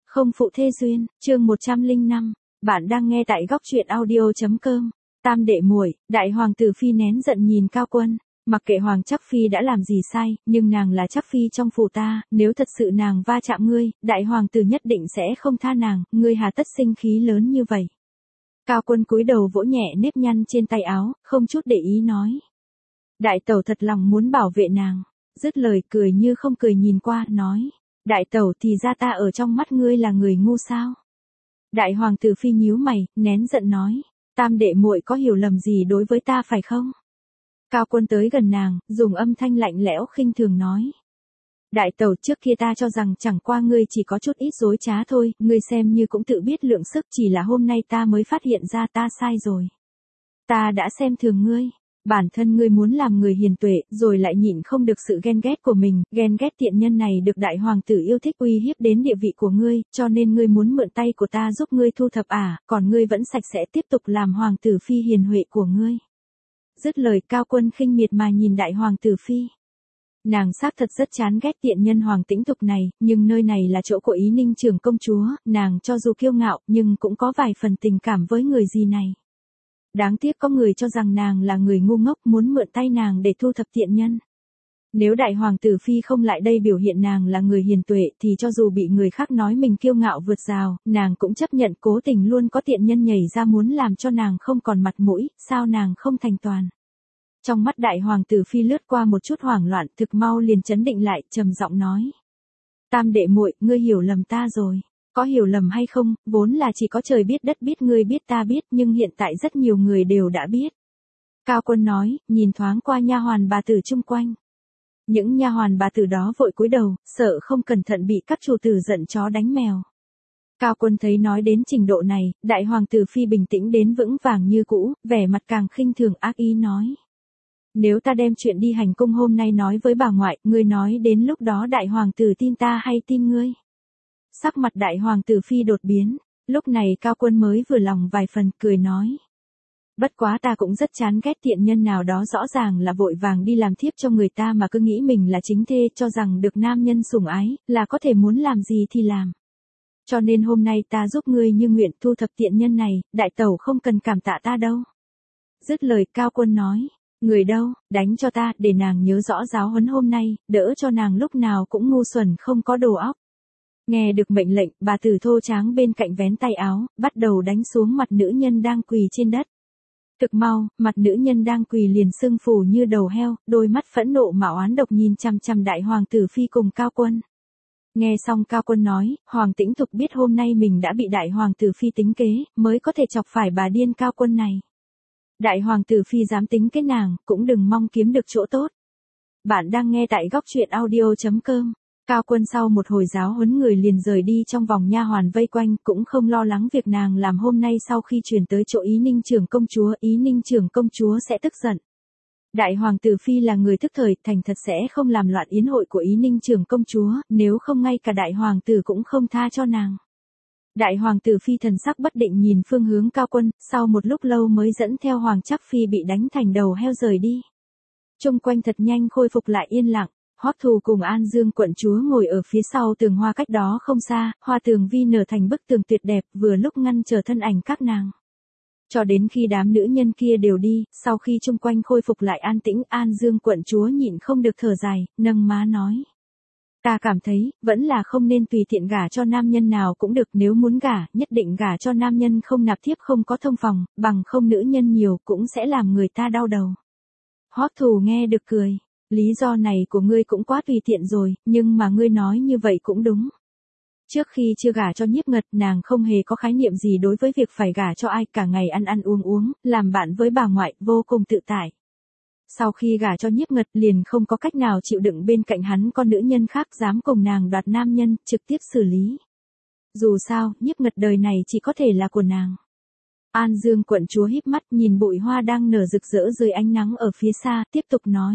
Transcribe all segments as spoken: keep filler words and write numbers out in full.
Không phụ thê duyên, chương một trăm lẻ năm, bạn đang nghe tại góc truyện audio.com. Tam đệ muội, đại hoàng tử phi nén giận nhìn Cao Quân, mặc kệ hoàng chắc phi đã làm gì sai, nhưng nàng là chắc phi trong phủ ta, nếu thật sự nàng va chạm ngươi, đại hoàng tử nhất định sẽ không tha nàng, ngươi hà tất sinh khí lớn như vậy. Cao Quân cúi đầu vỗ nhẹ nếp nhăn trên tay áo, không chút để ý nói. Đại tẩu thật lòng muốn bảo vệ nàng, dứt lời cười như không cười nhìn qua, nói. Đại tẩu thì ra ta ở trong mắt ngươi là người ngu sao? Đại hoàng tử phi nhíu mày, nén giận nói, tam đệ muội có hiểu lầm gì đối với ta phải không? Cao Quân tới gần nàng, dùng âm thanh lạnh lẽo khinh thường nói. Đại tẩu, trước kia ta cho rằng chẳng qua ngươi chỉ có chút ít dối trá thôi, ngươi xem như cũng tự biết lượng sức, chỉ là hôm nay ta mới phát hiện ra ta sai rồi. Ta đã xem thường ngươi. Bản thân ngươi muốn làm người hiền tuệ, rồi lại nhịn không được sự ghen ghét của mình, ghen ghét tiện nhân này được đại hoàng tử yêu thích uy hiếp đến địa vị của ngươi, cho nên ngươi muốn mượn tay của ta giúp ngươi thu thập à, còn ngươi vẫn sạch sẽ tiếp tục làm hoàng tử phi hiền huệ của ngươi. Dứt lời, Cao Quân khinh miệt mà nhìn đại hoàng tử phi. Nàng xác thật rất chán ghét tiện nhân Hoàng Tĩnh Thục này, nhưng nơi này là chỗ của Ý Ninh trưởng công chúa, nàng cho dù kiêu ngạo, nhưng cũng có vài phần tình cảm với người gì này. Đáng tiếc có người cho rằng nàng là người ngu ngốc muốn mượn tay nàng để thu thập tiện nhân. Nếu đại hoàng tử phi không lại đây biểu hiện nàng là người hiền tuệ thì cho dù bị người khác nói mình kiêu ngạo vượt rào, nàng cũng chấp nhận, cố tình luôn có tiện nhân nhảy ra muốn làm cho nàng không còn mặt mũi, sao nàng không thành toàn. Trong mắt đại hoàng tử phi lướt qua một chút hoảng loạn, thực mau liền chấn định lại, trầm giọng nói. Tam đệ muội, ngươi hiểu lầm ta rồi. Có hiểu lầm hay không, vốn là chỉ có trời biết đất biết ngươi biết ta biết, nhưng hiện tại rất nhiều người đều đã biết. Cao Quân nói, nhìn thoáng qua nha hoàn bà tử chung quanh. Những nha hoàn bà tử đó vội cúi đầu, sợ không cẩn thận bị các chủ tử giận chó đánh mèo. Cao Quân thấy nói đến trình độ này, đại hoàng tử phi bình tĩnh đến vững vàng như cũ, vẻ mặt càng khinh thường ác ý nói. Nếu ta đem chuyện đi hành cung hôm nay nói với bà ngoại, ngươi nói đến lúc đó đại hoàng tử tin ta hay tin ngươi? Sắc mặt đại hoàng tử phi đột biến, lúc này Cao Quân mới vừa lòng vài phần, cười nói. Bất quá ta cũng rất chán ghét tiện nhân nào đó rõ ràng là vội vàng đi làm thiếp cho người ta mà cứ nghĩ mình là chính thê, cho rằng được nam nhân sủng ái, là có thể muốn làm gì thì làm. Cho nên hôm nay ta giúp ngươi như nguyện thu thập tiện nhân này, đại tẩu không cần cảm tạ ta đâu. Dứt lời, Cao Quân nói. Người đâu, đánh cho ta, để nàng nhớ rõ giáo huấn hôm nay, đỡ cho nàng lúc nào cũng ngu xuẩn không có đầu óc. Nghe được mệnh lệnh, bà tử thô tráng bên cạnh vén tay áo, bắt đầu đánh xuống mặt nữ nhân đang quỳ trên đất. Thực mau, mặt nữ nhân đang quỳ liền sưng phù như đầu heo, đôi mắt phẫn nộ mà oán độc nhìn chằm chằm đại hoàng tử phi cùng Cao Quân. Nghe xong Cao Quân nói, Hoàng Tĩnh Thục biết hôm nay mình đã bị đại hoàng tử phi tính kế, mới có thể chọc phải bà điên Cao Quân này. Đại hoàng tử phi dám tính kế nàng, cũng đừng mong kiếm được chỗ tốt. Bạn đang nghe tại góc truyện audio.com. Cao Quân sau một hồi giáo huấn người liền rời đi, trong vòng nha hoàn vây quanh, cũng không lo lắng việc nàng làm hôm nay. Sau khi truyền tới chỗ Ý Ninh trưởng công chúa, Ý Ninh trưởng công chúa sẽ tức giận. Đại hoàng tử phi là người thức thời, thành thật sẽ không làm loạn yến hội của Ý Ninh trưởng công chúa, nếu không ngay cả đại hoàng tử cũng không tha cho nàng. Đại hoàng tử phi thần sắc bất định nhìn phương hướng Cao Quân, sau một lúc lâu mới dẫn theo hoàng chắc phi bị đánh thành đầu heo rời đi. Trung quanh thật nhanh khôi phục lại yên lặng. Hoắc Thù cùng An Dương quận chúa ngồi ở phía sau tường hoa cách đó không xa, hoa tường vi nở thành bức tường tuyệt đẹp, vừa lúc ngăn trở thân ảnh các nàng. Cho đến khi đám nữ nhân kia đều đi, sau khi chung quanh khôi phục lại an tĩnh, An Dương quận chúa nhịn không được thở dài, nâng má nói. Ta cảm thấy, vẫn là không nên tùy tiện gả cho nam nhân nào cũng được, nếu muốn gả, nhất định gả cho nam nhân không nạp thiếp không có thông phòng, bằng không nữ nhân nhiều cũng sẽ làm người ta đau đầu. Hoắc Thù nghe được cười. Lý do này của ngươi cũng quá tùy tiện rồi, nhưng mà ngươi nói như vậy cũng đúng. Trước khi chưa gả cho Nhiếp Ngật, nàng không hề có khái niệm gì đối với việc phải gả cho ai, cả ngày ăn ăn uống uống, làm bạn với bà ngoại, vô cùng tự tại. Sau khi gả cho Nhiếp Ngật liền không có cách nào chịu đựng bên cạnh hắn con nữ nhân khác dám cùng nàng đoạt nam nhân, trực tiếp xử lý. Dù sao, Nhiếp Ngật đời này chỉ có thể là của nàng. An Dương quận chúa híp mắt nhìn bụi hoa đang nở rực rỡ dưới ánh nắng ở phía xa, tiếp tục nói.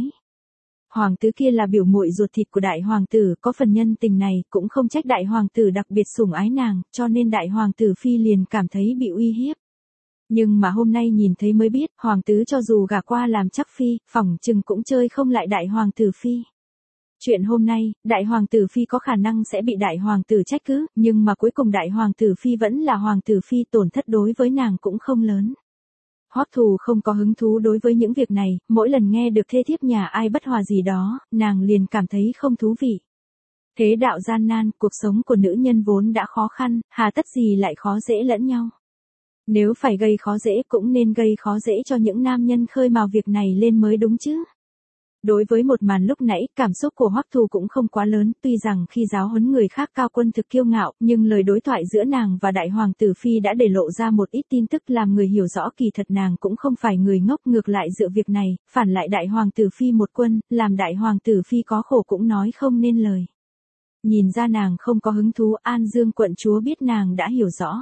Hoàng tứ kia là biểu muội ruột thịt của đại hoàng tử, có phần nhân tình này, cũng không trách đại hoàng tử đặc biệt sủng ái nàng, cho nên đại hoàng tử phi liền cảm thấy bị uy hiếp. Nhưng mà hôm nay nhìn thấy mới biết, hoàng tứ cho dù gả qua làm chắc phi, phỏng chừng cũng chơi không lại đại hoàng tử phi. Chuyện hôm nay, đại hoàng tử phi có khả năng sẽ bị đại hoàng tử trách cứ, nhưng mà cuối cùng đại hoàng tử phi vẫn là hoàng tử phi, tổn thất đối với nàng cũng không lớn. Hoắc Thù không có hứng thú đối với những việc này, mỗi lần nghe được thê thiếp nhà ai bất hòa gì đó, nàng liền cảm thấy không thú vị. Thế đạo gian nan, cuộc sống của nữ nhân vốn đã khó khăn, hà tất gì lại khó dễ lẫn nhau. Nếu phải gây khó dễ cũng nên gây khó dễ cho những nam nhân khơi mào việc này lên mới đúng chứ. Đối với một màn lúc nãy, cảm xúc của Hoắc Thù cũng không quá lớn, tuy rằng khi giáo huấn người khác Cao Quân thực kiêu ngạo, nhưng lời đối thoại giữa nàng và đại hoàng tử phi đã để lộ ra một ít tin tức làm người hiểu rõ kỳ thật nàng cũng không phải người ngốc, ngược lại dựa việc này, phản lại đại hoàng tử phi một quân, làm đại hoàng tử phi có khổ cũng nói không nên lời. Nhìn ra nàng không có hứng thú, An Dương quận chúa biết nàng đã hiểu rõ.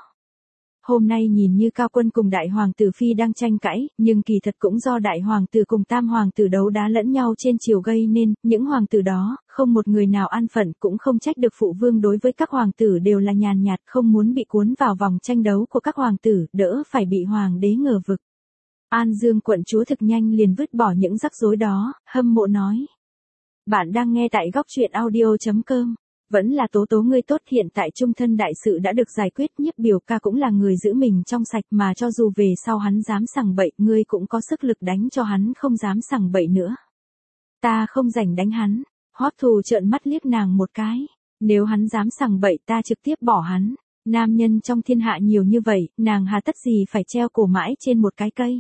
Hôm nay nhìn như Cao Quân cùng đại hoàng tử phi đang tranh cãi, nhưng kỳ thật cũng do đại hoàng tử cùng tam hoàng tử đấu đá lẫn nhau trên chiều gây nên, những hoàng tử đó, không một người nào an phận, cũng không trách được phụ vương, đối với các hoàng tử đều là nhàn nhạt, không muốn bị cuốn vào vòng tranh đấu của các hoàng tử, đỡ phải bị hoàng đế ngờ vực. An Dương quận chúa thực nhanh liền vứt bỏ những rắc rối đó, hâm mộ nói. Bạn đang nghe tại góc truyện audio chấm com. Vẫn là Tố Tố ngươi tốt, hiện tại trung thân đại sự đã được giải quyết, Nhiếp Biểu ca cũng là người giữ mình trong sạch, mà cho dù về sau hắn dám sằng bậy, ngươi cũng có sức lực đánh cho hắn không dám sằng bậy nữa. Ta không rảnh đánh hắn. Hoắc Thù trợn mắt liếc nàng một cái. Nếu hắn dám sằng bậy ta trực tiếp bỏ hắn. Nam nhân trong thiên hạ nhiều như vậy, nàng hà tất gì phải treo cổ mãi trên một cái cây.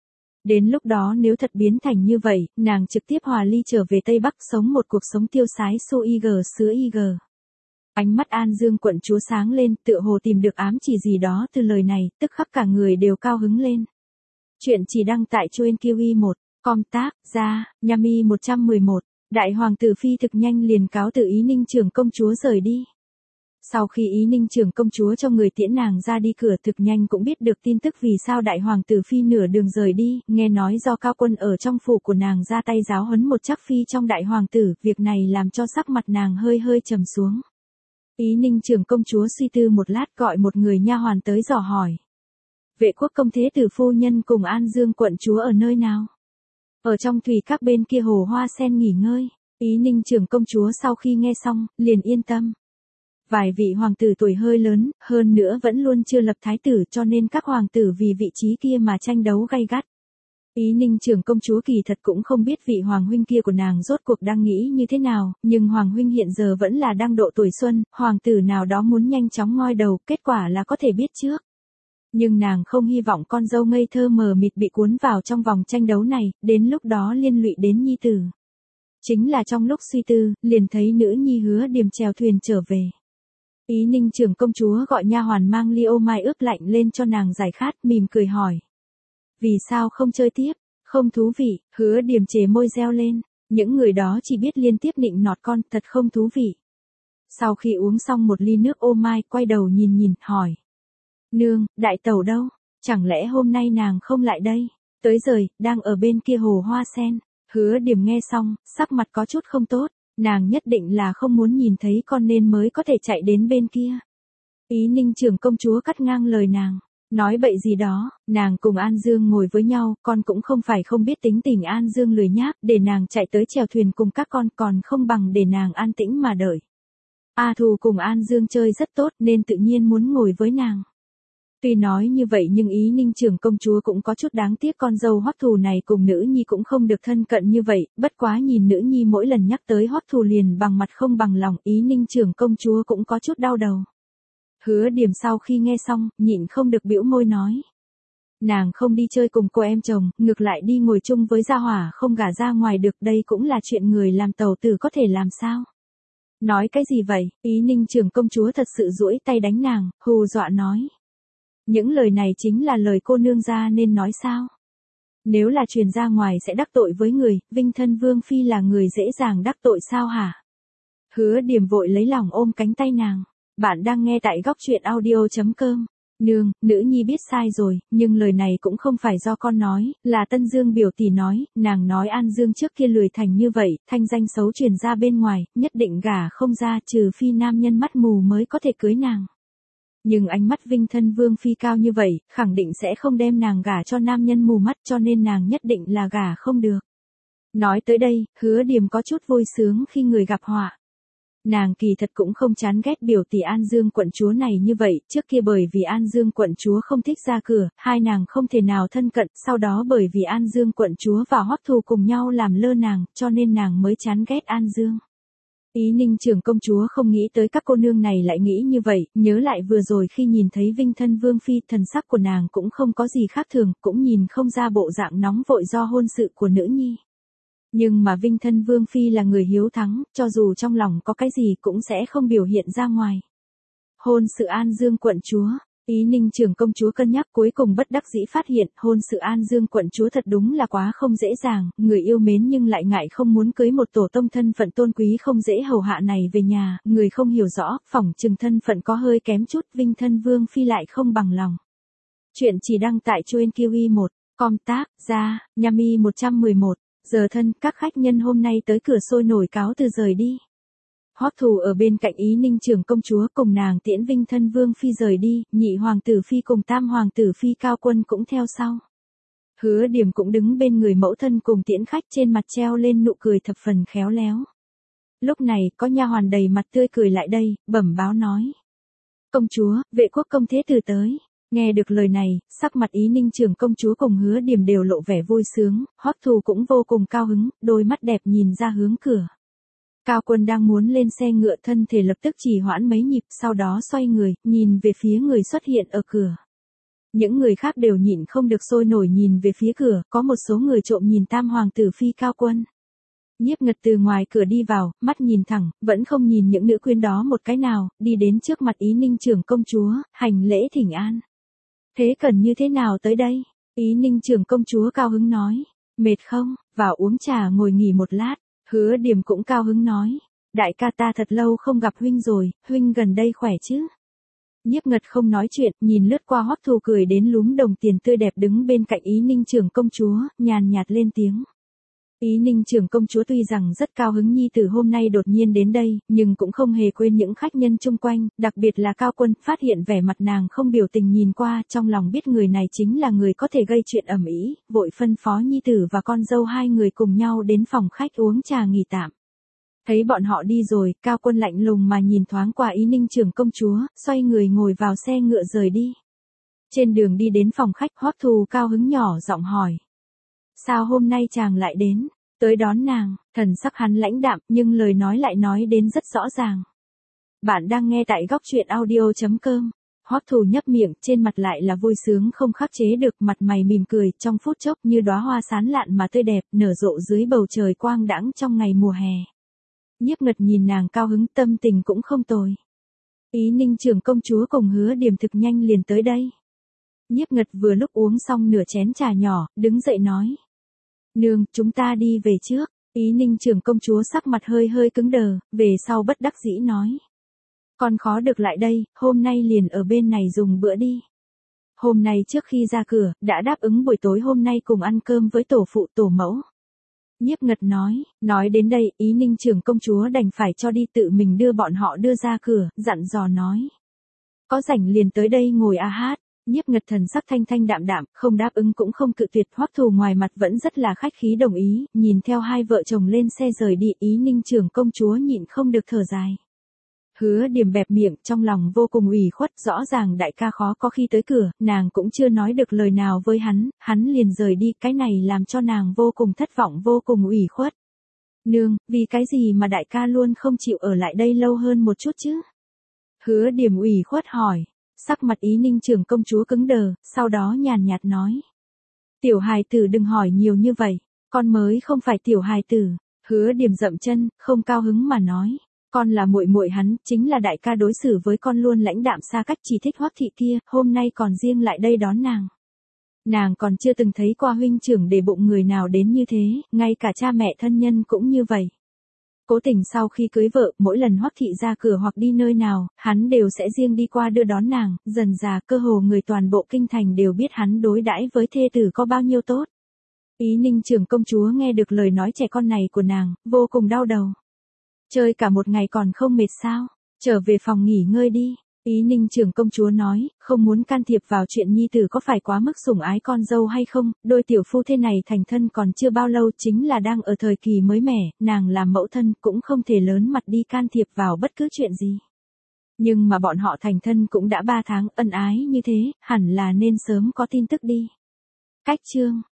Đến lúc đó nếu thật biến thành như vậy, nàng trực tiếp hòa ly trở về Tây Bắc sống một cuộc sống tiêu sái xô y gờ sứa y gờ. Ánh mắt An Dương quận chúa sáng lên, tựa hồ tìm được ám chỉ gì đó từ lời này, tức khắc cả người đều cao hứng lên. Chuyện chỉ đăng tại Truyện Kiêu y một, com tác, ra, Yami một trăm mười một, đại hoàng tử phi thực nhanh liền cáo từ Ý Ninh trưởng công chúa rời đi. Sau khi Ý Ninh trưởng công chúa cho người tiễn nàng ra đi cửa, thực nhanh cũng biết được tin tức vì sao đại hoàng tử phi nửa đường rời đi, nghe nói do Cao Quân ở trong phủ của nàng ra tay giáo huấn một chắc phi trong đại hoàng tử, việc này làm cho sắc mặt nàng hơi hơi trầm xuống. Ý Ninh trưởng công chúa suy tư một lát, gọi một người nha hoàn tới dò hỏi. Vệ quốc công thế tử phu nhân cùng An Dương quận chúa ở nơi nào? Ở trong thủy các bên kia hồ hoa sen nghỉ ngơi. Ý Ninh trưởng công chúa sau khi nghe xong, liền yên tâm. Vài vị hoàng tử tuổi hơi lớn, hơn nữa vẫn luôn chưa lập thái tử, cho nên các hoàng tử vì vị trí kia mà tranh đấu gay gắt. Ý Ninh trưởng công chúa kỳ thật cũng không biết vị hoàng huynh kia của nàng rốt cuộc đang nghĩ như thế nào, nhưng hoàng huynh hiện giờ vẫn là đang độ tuổi xuân, hoàng tử nào đó muốn nhanh chóng ngoi đầu, kết quả là có thể biết trước. Nhưng nàng không hy vọng con dâu ngây thơ mờ mịt bị cuốn vào trong vòng tranh đấu này, đến lúc đó liên lụy đến nhi tử. Chính là trong lúc suy tư, liền thấy nữ nhi Hứa Điềm chèo thuyền trở về. Ý Ninh trưởng công chúa gọi nha hoàn mang ly ô mai ướp lạnh lên cho nàng giải khát, mỉm cười hỏi. Vì sao không chơi tiếp? Không thú vị. Hứa Điềm chề môi reo lên. Những người đó chỉ biết liên tiếp nịnh nọt con, thật không thú vị. Sau khi uống xong một ly nước ô mai, quay đầu nhìn nhìn, hỏi. Nương, đại tẩu đâu? Chẳng lẽ hôm nay nàng không lại đây? Tới rồi, đang ở bên kia hồ hoa sen. Hứa Điềm nghe xong, sắc mặt có chút không tốt. Nàng nhất định là không muốn nhìn thấy con nên mới có thể chạy đến bên kia. Ý Ninh trưởng công chúa cắt ngang lời nàng. Nói bậy gì đó, nàng cùng An Dương ngồi với nhau, con cũng không phải không biết tính tình An Dương lười nhác, để nàng chạy tới chèo thuyền cùng các con còn không bằng để nàng an tĩnh mà đợi. A Thù cùng An Dương chơi rất tốt nên tự nhiên muốn ngồi với nàng. Tuy nói như vậy nhưng Ý Ninh trưởng công chúa cũng có chút đáng tiếc con dâu Hoắc Thù này cùng nữ nhi cũng không được thân cận như vậy, bất quá nhìn nữ nhi mỗi lần nhắc tới Hoắc Thù liền bằng mặt không bằng lòng, Ý Ninh trưởng công chúa cũng có chút đau đầu. Hứa Điềm sau khi nghe xong, nhịn không được bĩu môi nói. Nàng không đi chơi cùng cô em chồng, ngược lại đi ngồi chung với gia hỏa không gả ra ngoài được, đây cũng là chuyện người làm tàu tử có thể làm sao? Nói cái gì vậy? Ý Ninh trưởng công chúa thật sự duỗi tay đánh nàng, hù dọa nói. Những lời này chính là lời cô nương gia nên nói sao? Nếu là truyền ra ngoài sẽ đắc tội với người, Vinh thân Vương Phi là người dễ dàng đắc tội sao hả? Hứa Điềm vội lấy lòng ôm cánh tay nàng. Bạn đang nghe tại góc truyện audio chấm com. Nương, nữ nhi biết sai rồi, nhưng lời này cũng không phải do con nói, là Tân Dương biểu tỷ nói, nàng nói An Dương trước kia lười thành như vậy, thanh danh xấu truyền ra bên ngoài, nhất định gả không ra, trừ phi nam nhân mắt mù mới có thể cưới nàng. Nhưng ánh mắt Vinh thân Vương Phi cao như vậy, khẳng định sẽ không đem nàng gả cho nam nhân mù mắt, cho nên nàng nhất định là gả không được. Nói tới đây, Hứa Điềm có chút vui sướng khi người gặp họa. Nàng kỳ thật cũng không chán ghét biểu tỷ An Dương quận chúa này như vậy, trước kia bởi vì An Dương quận chúa không thích ra cửa, hai nàng không thể nào thân cận, sau đó bởi vì An Dương quận chúa và Hoắc Thù cùng nhau làm lơ nàng, cho nên nàng mới chán ghét An Dương. Ý Ninh trưởng công chúa không nghĩ tới các cô nương này lại nghĩ như vậy, nhớ lại vừa rồi khi nhìn thấy Vinh thân Vương Phi, thần sắc của nàng cũng không có gì khác thường, cũng nhìn không ra bộ dạng nóng vội do hôn sự của nữ nhi. Nhưng mà Vinh thân Vương Phi là người hiếu thắng, cho dù trong lòng có cái gì cũng sẽ không biểu hiện ra ngoài. Hôn sự An Dương quận chúa, Ý Ninh trưởng công chúa cân nhắc cuối cùng bất đắc dĩ phát hiện hôn sự An Dương quận chúa thật đúng là quá không dễ dàng, người yêu mến nhưng lại ngại không muốn cưới một tổ tông thân phận tôn quý không dễ hầu hạ này về nhà, người không hiểu rõ, phỏng chừng thân phận có hơi kém chút, Vinh thân Vương Phi lại không bằng lòng. Chuyện chỉ đăng tại Truyện Kiwi một, com tác, ra, Yami một trăm mười một. Giờ thân, các khách nhân hôm nay tới cửa sôi nổi cáo từ rời đi. Hoắc Thù ở bên cạnh Ý Ninh trưởng công chúa cùng nàng tiễn Vinh thân Vương Phi rời đi, nhị hoàng tử Phi cùng tam hoàng tử Phi Cao Quân cũng theo sau. Hứa Điềm cũng đứng bên người mẫu thân cùng tiễn khách, trên mặt treo lên nụ cười thập phần khéo léo. Lúc này, có nha hoàn đầy mặt tươi cười lại đây, bẩm báo nói. Công chúa, vệ quốc công thế tử tới. Nghe được lời này, sắc mặt Ý Ninh trưởng công chúa cùng Hứa Điềm đều lộ vẻ vui sướng, Hoắc Thù cũng vô cùng cao hứng, đôi mắt đẹp nhìn ra hướng cửa. Cao Quân đang muốn lên xe ngựa, thân thể lập tức trì hoãn mấy nhịp, sau đó xoay người, nhìn về phía người xuất hiện ở cửa. Những người khác đều nhịn không được sôi nổi nhìn về phía cửa, có một số người trộm nhìn tam hoàng tử Phi Cao Quân. Nhiếp Ngật từ ngoài cửa đi vào, mắt nhìn thẳng, vẫn không nhìn những nữ quyến đó một cái nào, đi đến trước mặt Ý Ninh trưởng công chúa, hành lễ thỉnh an. Thế cần như thế nào tới đây? Ý Ninh trưởng công chúa cao hứng nói. Mệt không? Vào uống trà ngồi nghỉ một lát. Hứa Điềm cũng cao hứng nói. Đại ca ta thật lâu không gặp huynh rồi, huynh gần đây khỏe chứ? Nhiếp Ngật không nói chuyện, nhìn lướt qua Hoắc Thù cười đến lúm đồng tiền tươi đẹp đứng bên cạnh Ý Ninh trưởng công chúa, nhàn nhạt lên tiếng. Ý Ninh trưởng công chúa tuy rằng rất cao hứng nhi tử hôm nay đột nhiên đến đây, nhưng cũng không hề quên những khách nhân chung quanh, đặc biệt là Cao Quân, phát hiện vẻ mặt nàng không biểu tình nhìn qua, trong lòng biết người này chính là người có thể gây chuyện ầm ĩ, vội phân phó nhi tử và con dâu hai người cùng nhau đến phòng khách uống trà nghỉ tạm. Thấy bọn họ đi rồi, Cao Quân lạnh lùng mà nhìn thoáng qua Ý Ninh trưởng công chúa, xoay người ngồi vào xe ngựa rời đi. Trên đường đi đến phòng khách, Hoắc Thù cao hứng nhỏ giọng hỏi. Sao hôm nay chàng lại đến, tới đón nàng? Thần sắc hắn lãnh đạm, nhưng lời nói lại nói đến rất rõ ràng. Bạn đang nghe tại góc truyện audio chấm com. Hoắc Thù nhấp miệng, trên mặt lại là vui sướng không khắc chế được, mặt mày mỉm cười, trong phút chốc như đóa hoa sán lạn mà tươi đẹp, nở rộ dưới bầu trời quang đãng trong ngày mùa hè. Nhiếp Ngật nhìn nàng cao hứng, tâm tình cũng không tồi. Ý Ninh trưởng công chúa cùng Hứa Điềm thực nhanh liền tới đây. Nhiếp Ngật vừa lúc uống xong nửa chén trà nhỏ, đứng dậy nói. Nương, chúng ta đi về trước. Ý Ninh trưởng công chúa sắc mặt hơi hơi cứng đờ, về sau bất đắc dĩ nói. Con khó được lại đây, hôm nay liền ở bên này dùng bữa đi. Hôm nay trước khi ra cửa, đã đáp ứng buổi tối hôm nay cùng ăn cơm với tổ phụ tổ mẫu. Nhiếp Ngật nói, nói đến đây, Ý Ninh trưởng công chúa đành phải cho đi, tự mình đưa bọn họ đưa ra cửa, dặn dò nói. Có rảnh liền tới đây ngồi a hát. Nhiếp Ngật thần sắc thanh thanh đạm đạm, không đáp ứng cũng không cự tuyệt, Hoắc Thù ngoài mặt vẫn rất là khách khí đồng ý, nhìn theo hai vợ chồng lên xe rời đi, Ý Ninh trưởng công chúa nhịn không được thở dài. Hứa Điềm bẹp miệng, trong lòng vô cùng ủy khuất, rõ ràng đại ca khó có khi tới cửa, nàng cũng chưa nói được lời nào với hắn, hắn liền rời đi, cái này làm cho nàng vô cùng thất vọng, vô cùng ủy khuất. Nương, vì cái gì mà đại ca luôn không chịu ở lại đây lâu hơn một chút chứ? Hứa Điềm ủy khuất hỏi. Sắc mặt Ý Ninh trưởng công chúa cứng đờ, sau đó nhàn nhạt nói. Tiểu hài tử đừng hỏi nhiều như vậy, con mới không phải tiểu hài tử. Hứa Điềm dậm chân, không cao hứng mà nói. Con là muội muội hắn, chính là đại ca đối xử với con luôn lãnh đạm xa cách, chỉ thích Hoắc thị kia, hôm nay còn riêng lại đây đón nàng. Nàng còn chưa từng thấy qua huynh trưởng để bụng người nào đến như thế, ngay cả cha mẹ thân nhân cũng như vậy. Cố Tình sau khi cưới vợ, mỗi lần Hoắc thị ra cửa hoặc đi nơi nào, hắn đều sẽ riêng đi qua đưa đón nàng, dần dà cơ hồ người toàn bộ kinh thành đều biết hắn đối đãi với thê tử có bao nhiêu tốt. Ý Ninh trưởng công chúa nghe được lời nói trẻ con này của nàng, vô cùng đau đầu. Chơi cả một ngày còn không mệt sao? Trở về phòng nghỉ ngơi đi. Ý Ninh trưởng công chúa nói, không muốn can thiệp vào chuyện nhi tử có phải quá mức sủng ái con dâu hay không, đôi tiểu phu thế này thành thân còn chưa bao lâu, chính là đang ở thời kỳ mới mẻ, nàng làm mẫu thân cũng không thể lớn mặt đi can thiệp vào bất cứ chuyện gì. Nhưng mà bọn họ thành thân cũng đã ba tháng, ân ái như thế, hẳn là nên sớm có tin tức đi. Cách chương